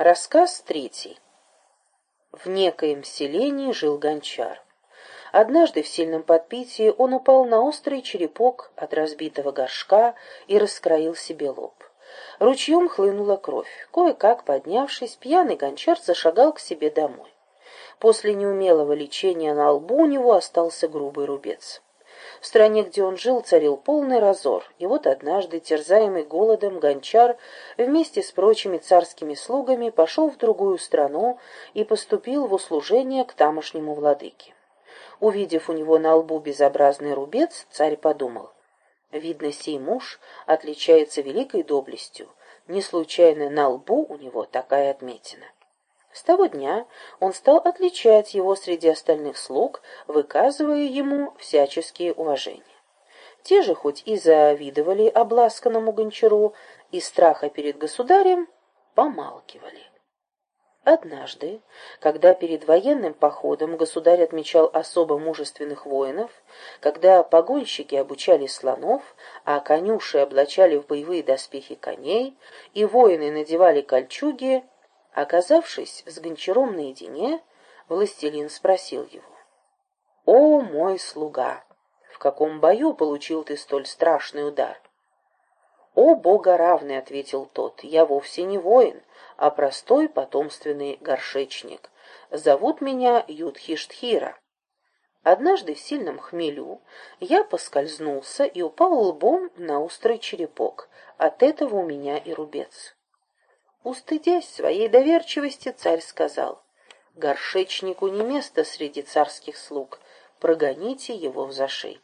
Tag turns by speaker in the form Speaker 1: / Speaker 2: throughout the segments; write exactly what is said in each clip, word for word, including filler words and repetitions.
Speaker 1: Рассказ третий. В некоем селении жил гончар. Однажды в сильном подпитии он упал на острый черепок от разбитого горшка и раскроил себе лоб. Ручьем хлынула кровь. Кое-как поднявшись, пьяный гончар зашагал к себе домой. После неумелого лечения на лбу у него остался грубый рубец. В стране, где он жил, царил полный разор, и вот однажды, терзаемый голодом, гончар вместе с прочими царскими слугами пошел в другую страну и поступил в услужение к тамошнему владыке. Увидев у него на лбу безобразный рубец, царь подумал: видно, сей муж отличается великой доблестью, не случайно на лбу у него такая отметина. С того дня он стал отличать его среди остальных слуг, выказывая ему всяческие уважения. Те же, хоть и завидовали обласканному гончару, из страха перед государем помалкивали. Однажды, когда перед военным походом государь отмечал особо мужественных воинов, когда погонщики обучали слонов, а конюши облачали в боевые доспехи коней, и воины надевали кольчуги, оказавшись с гончаром наедине, властелин спросил его: «О, мой слуга, в каком бою получил ты столь страшный удар?» «О, богоравный», — ответил тот, — «я вовсе не воин, а простой потомственный горшечник. Зовут меня Юдхиштхира. Однажды в сильном хмелю я поскользнулся и упал лбом на острый черепок. От этого у меня и рубец». Устыдясь своей доверчивости, царь сказал: «Горшечнику не место среди царских слуг, прогоните его взошей».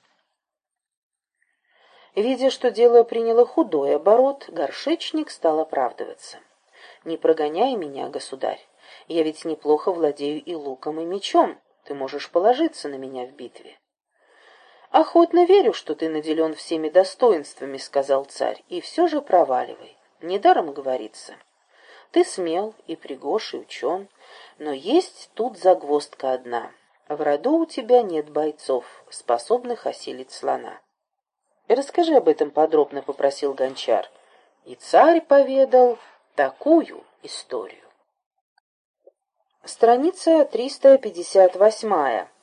Speaker 1: Видя, что дело приняло худой оборот, горшечник стал оправдываться: «Не прогоняй меня, государь, я ведь неплохо владею и луком, и мечом, ты можешь положиться на меня в битве». «Охотно верю, что ты наделен всеми достоинствами», — сказал царь, — «и все же проваливай. Недаром говорится: ты смел и пригож, и учен, но есть тут загвоздка одна. В роду у тебя нет бойцов, способных осилить слона». «Расскажи об этом подробно», — попросил гончар. И царь поведал такую историю. Страница триста пятьдесят восемь.